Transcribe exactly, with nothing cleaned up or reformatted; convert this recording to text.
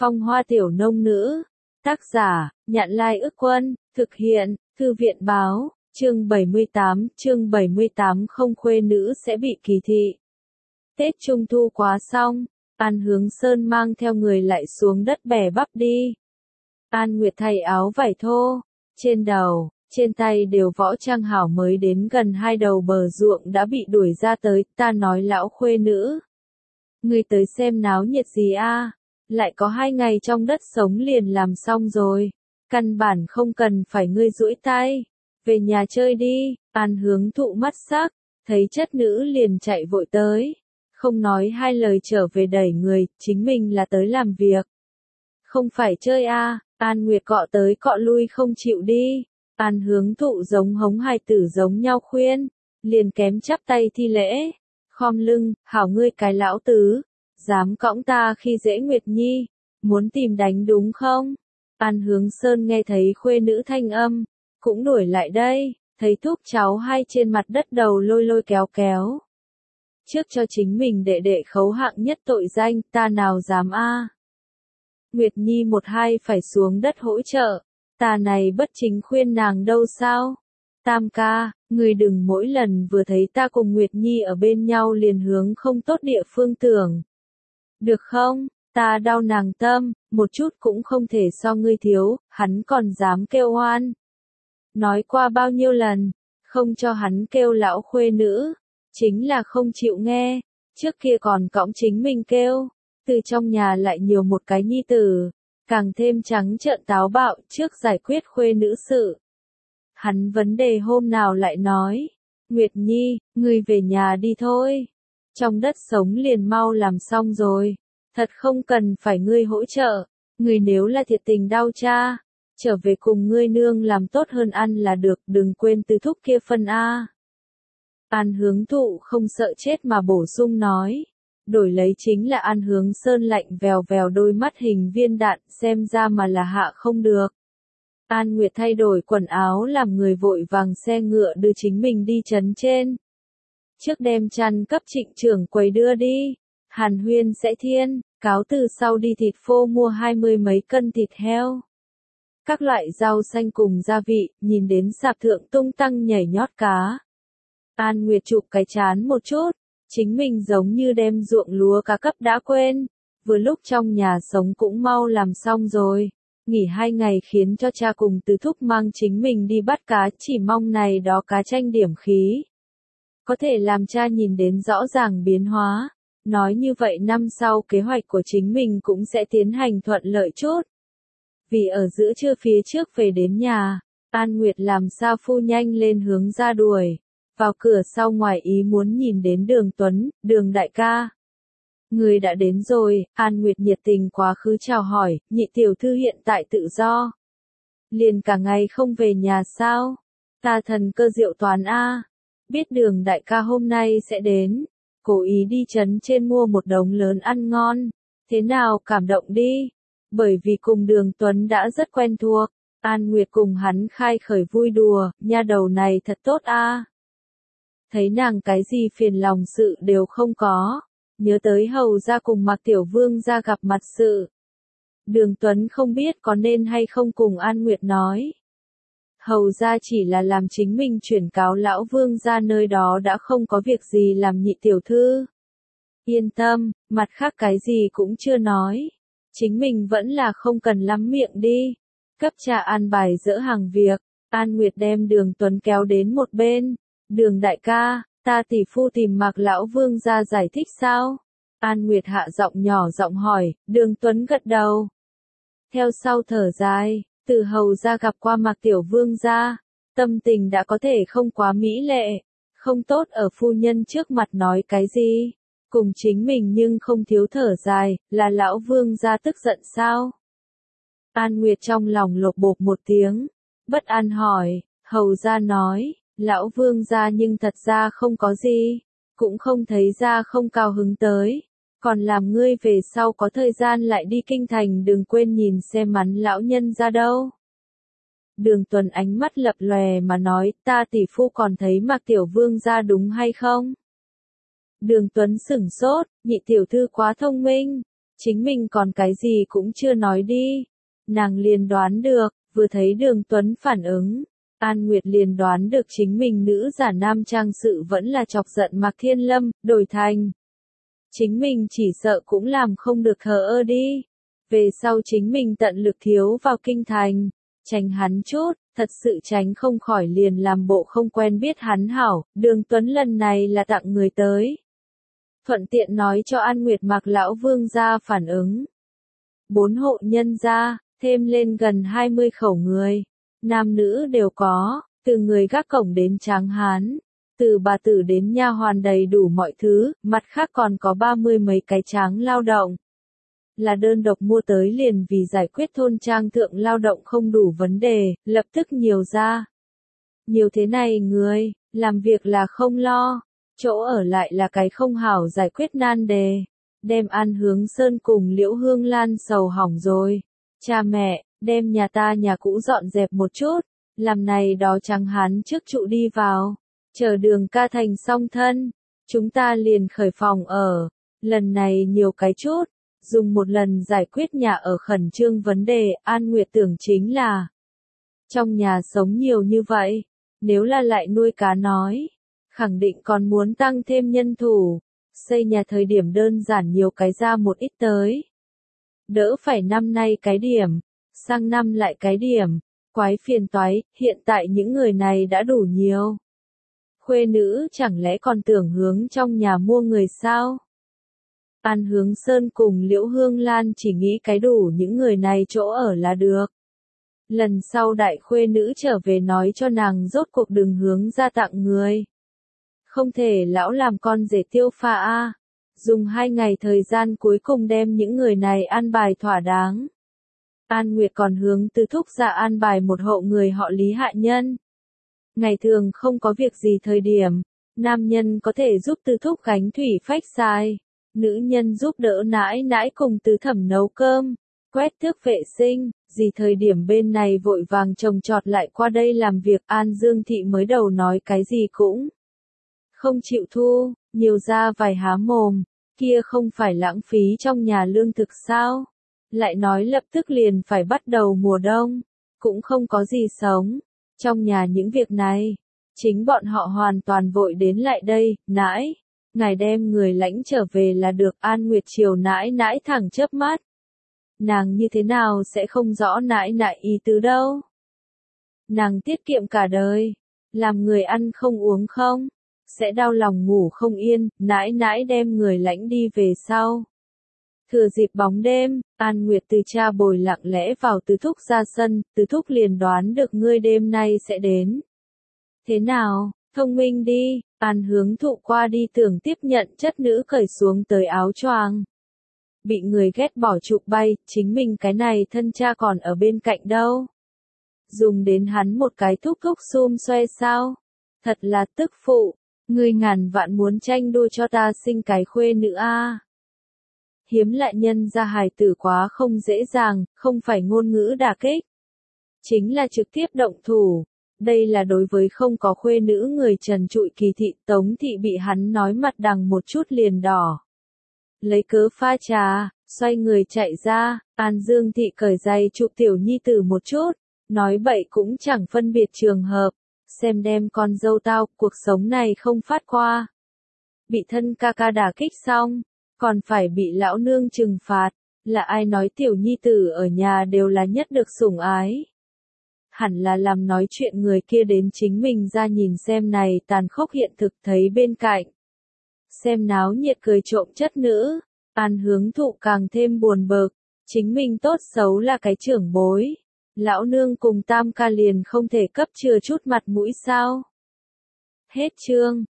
Phong Hoa Tiểu Nông Nữ. Tác giả, Nhạn Lai Ức Quân, thực hiện, Thư viện Báo, chương bảy mươi tám, chương bảy mươi tám không khuê nữ sẽ bị kỳ thị. Tết Trung Thu quá xong, An Hướng Sơn mang theo người lại xuống đất bẻ bắp đi. An Nguyệt thay áo vải thô, trên đầu, trên tay đều võ trang hảo mới đến gần hai đầu bờ ruộng đã bị đuổi ra tới, ta nói lão khuê nữ. Ngươi tới xem náo nhiệt gì a? Lại có hai ngày trong đất sống liền làm xong rồi. Căn bản không cần phải ngươi duỗi tay. Về nhà chơi đi. An Hướng thụ mắt sắc, thấy chất nữ liền chạy vội tới. Không nói hai lời trở về đẩy người, chính mình là tới làm việc. Không phải chơi a. An Nguyệt cọ tới cọ lui không chịu đi. An Hướng thụ giống hống hài tử giống nhau khuyên. Liền kém chắp tay thi lễ. Khom lưng, hảo ngươi cái lão tứ. Dám cõng ta khi dễ Nguyệt Nhi, muốn tìm đánh đúng không? An Hướng Sơn nghe thấy khuê nữ thanh âm, cũng đuổi lại đây, thấy thúc cháu hai trên mặt đất đầu lôi lôi kéo kéo. Trước cho chính mình đệ đệ khấu hạng nhất tội danh, ta nào dám a? Nguyệt Nhi một hai phải xuống đất hỗ trợ, ta này bất chính khuyên nàng đâu sao? Tam ca, người đừng mỗi lần vừa thấy ta cùng Nguyệt Nhi ở bên nhau liền hướng không tốt địa phương tưởng. Được không, ta đau nàng tâm, một chút cũng không thể so ngươi thiếu, hắn còn dám kêu oan. Nói qua bao nhiêu lần, không cho hắn kêu lão khuê nữ, chính là không chịu nghe, trước kia còn cõng chính mình kêu, từ trong nhà lại nhiều một cái nhi tử, càng thêm trắng trợn táo bạo trước giải quyết khuê nữ sự. Hắn vấn đề hôm nào lại nói, Nguyệt Nhi, ngươi về nhà đi thôi. Trong đất sống liền mau làm xong rồi, thật không cần phải ngươi hỗ trợ, ngươi nếu là thiệt tình đau cha, trở về cùng ngươi nương làm tốt hơn ăn là được, đừng quên từ thúc kia phân a. An Hướng thụ không sợ chết mà bổ sung nói, đổi lấy chính là An Hướng Sơn lạnh vèo vèo đôi mắt hình viên đạn, xem ra mà là hạ không được. An Nguyệt thay đổi quần áo làm người vội vàng xe ngựa đưa chính mình đi trấn trên. Trước đem chăn cấp trịnh trưởng quầy đưa đi, hàn huyên sẽ thiên, cáo từ sau đi thịt phô mua hai mươi mấy cân thịt heo. Các loại rau xanh cùng gia vị, nhìn đến sạp thượng tung tăng nhảy nhót cá. An Nguyệt chụp cái chán một chút, chính mình giống như đem ruộng lúa cá cấp đã quên, vừa lúc trong nhà sống cũng mau làm xong rồi. Nghỉ hai ngày khiến cho cha cùng Từ thúc mang chính mình đi bắt cá, chỉ mong này đó cá tranh điểm khí. Có thể làm cha nhìn đến rõ ràng biến hóa, nói như vậy năm sau kế hoạch của chính mình cũng sẽ tiến hành thuận lợi chút. Vì ở giữa trưa phía trước về đến nhà, An Nguyệt làm sao phu nhanh lên hướng ra đuổi, vào cửa sau ngoài ý muốn nhìn đến Đường Tuấn, Đường đại ca. Người đã đến rồi, An Nguyệt nhiệt tình quá khứ chào hỏi, nhị tiểu thư hiện tại tự do. Liền cả ngày không về nhà sao? Ta thần cơ diệu toán a. Biết Đường đại ca hôm nay sẽ đến, cố ý đi trấn trên mua một đống lớn ăn ngon, thế nào cảm động đi, bởi vì cùng Đường Tuấn đã rất quen thuộc, An Nguyệt cùng hắn khai khởi vui đùa, nha đầu này thật tốt a. Thấy nàng cái gì phiền lòng sự đều không có, nhớ tới hầu ra cùng Mạc Tiểu Vương ra gặp mặt sự. Đường Tuấn không biết có nên hay không cùng An Nguyệt nói. Hầu ra chỉ là làm chính mình chuyển cáo lão vương ra nơi đó đã không có việc gì làm nhị tiểu thư. Yên tâm, mặt khác cái gì cũng chưa nói. Chính mình vẫn là không cần lắm miệng đi. Cấp trà an bài dỡ hàng việc, An Nguyệt đem Đường Tuấn kéo đến một bên. Đường đại ca, ta tỷ phu tìm Mạc lão vương ra giải thích sao? An Nguyệt hạ giọng nhỏ giọng hỏi, Đường Tuấn gật đầu. Theo sau thở dài. Từ hầu ra gặp qua Mạc Tiểu Vương gia, tâm tình đã có thể không quá mỹ lệ, không tốt ở phu nhân trước mặt nói cái gì, cùng chính mình nhưng không thiếu thở dài, là lão vương gia tức giận sao? An Nguyệt trong lòng lột bột một tiếng, bất an hỏi, hầu ra nói, lão vương gia nhưng thật ra không có gì, cũng không thấy ra không cao hứng tới. Còn làm ngươi về sau có thời gian lại đi kinh thành đừng quên nhìn xem mắn lão nhân ra đâu. Đường Tuấn ánh mắt lập lòe mà nói, ta tỷ phu còn thấy Mạc Tiểu Vương ra đúng hay không? Đường Tuấn sửng sốt, nhị tiểu thư quá thông minh, Chính mình còn cái gì cũng chưa nói đi. Nàng liền đoán được, vừa thấy Đường Tuấn phản ứng. An Nguyệt liền đoán được chính mình nữ giả nam trang sự vẫn là chọc giận Mạc Thiên Lâm, đổi thành. Chính mình chỉ sợ cũng làm không được thờ ơ đi. Về sau chính mình tận lực thiếu vào kinh thành, tránh hắn chút, thật sự tránh không khỏi liền làm bộ không quen biết hắn hảo, Đường Tuấn lần này là tặng người tới. Thuận tiện nói cho An Nguyệt Mạc lão vương gia phản ứng. Bốn hộ nhân gia, thêm lên gần hai mươi khẩu người, nam nữ đều có, từ người gác cổng đến tráng hán, từ bà tử đến nha hoàn đầy đủ mọi thứ, mặt khác còn có ba mươi mấy cái tráng lao động. Là đơn độc mua tới liền vì giải quyết thôn trang thượng lao động không đủ vấn đề, lập tức nhiều ra. Nhiều thế này người, làm việc là không lo, chỗ ở lại là cái không hảo giải quyết nan đề. Đem An Hướng Sơn cùng Liễu Hương Lan sầu hỏng rồi. Cha mẹ, đem nhà ta nhà cũ dọn dẹp một chút, làm này đó trắng hán trước trụ đi vào, chờ Đường ca thành song thân, chúng ta liền khởi phòng ở, lần này nhiều cái chút, dùng một lần giải quyết nhà ở khẩn trương vấn đề. An Nguyệt tưởng chính là, trong nhà sống nhiều như vậy, nếu là lại nuôi cá nói, khẳng định còn muốn tăng thêm nhân thủ, xây nhà thời điểm đơn giản nhiều cái ra một ít tới. Đỡ phải năm nay cái điểm, sang năm lại cái điểm, quái phiền toái, hiện tại những người này đã đủ nhiều. Khuê nữ chẳng lẽ còn tưởng hướng trong nhà mua người sao? An Hướng Sơn cùng Liễu Hương Lan chỉ nghĩ cái đủ những người này chỗ ở là được. Lần sau đại khuê nữ trở về nói cho nàng rốt cuộc đừng hướng ra tặng người. Không thể lão làm con rể tiêu pha a. Dùng hai ngày thời gian cuối cùng đem những người này an bài thỏa đáng. An Nguyệt còn hướng Từ Thúc ra an bài một hộ người họ Lý hạ nhân. Ngày thường không có việc gì thời điểm, nam nhân có thể giúp Từ Thúc gánh thủy phách xài, nữ nhân giúp đỡ nãi nãi cùng Tứ Thẩm nấu cơm, quét thước vệ sinh, gì thời điểm bên này vội vàng trồng trọt lại qua đây làm việc. An Dương Thị mới đầu nói cái gì cũng không chịu thu, nhiều ra vài há mồm, kia không phải lãng phí trong nhà lương thực sao? Lại nói lập tức liền phải bắt đầu mùa đông, cũng không có gì sống. Trong nhà những việc này, chính bọn họ hoàn toàn vội đến lại đây. Nãi, ngài đem người lãnh trở về là được. An Nguyệt chiều nãi nãi thẳng chớp mắt. Nàng như thế nào sẽ không rõ nãi nãi ý tứ đâu. Nàng tiết kiệm cả đời, làm người ăn không uống không, sẽ đau lòng ngủ không yên. Nãi nãi đem người lãnh đi về sau. Thừa dịp bóng đêm, An Nguyệt từ cha bồi lặng lẽ vào Từ Thúc ra sân, Từ Thúc liền đoán được ngươi đêm nay sẽ đến. Thế nào, thông minh đi. An Hướng Thụ qua đi tưởng tiếp nhận chất nữ cởi xuống tới áo choàng. Bị người ghét bỏ chụp bay, chính mình cái này thân cha còn ở bên cạnh đâu. Dùng đến hắn một cái thúc thúc xum xoe sao. Thật là tức phụ, ngươi ngàn vạn muốn tranh đua cho ta sinh cái khuê nữ a. Hiếm lại nhân ra hài tử quá không dễ dàng, không phải ngôn ngữ đả kích. Chính là trực tiếp động thủ. Đây là đối với không có khuê nữ người trần trụi Kỳ thị. Tống thị bị hắn nói mặt đằng một chút liền đỏ. Lấy cớ pha trà, xoay người chạy ra. An Dương Thị cởi giày chụp tiểu nhi tử một chút, nói bậy cũng chẳng phân biệt trường hợp. Xem đem con dâu tao, cuộc sống này không phát qua. Bị thân ca ca đả kích xong, còn phải bị lão nương trừng phạt. Là ai nói tiểu nhi tử ở nhà đều là nhất được sủng ái? Hẳn là làm nói chuyện người kia đến chính mình ra nhìn xem này tàn khốc hiện thực thấy bên cạnh. Xem náo nhiệt cười trộm chất nữ, An Hướng Thụ càng thêm buồn bực, chính mình tốt xấu là cái trưởng bối. Lão nương cùng tam ca liền không thể cấp chừa chút mặt mũi sao? Hết chương.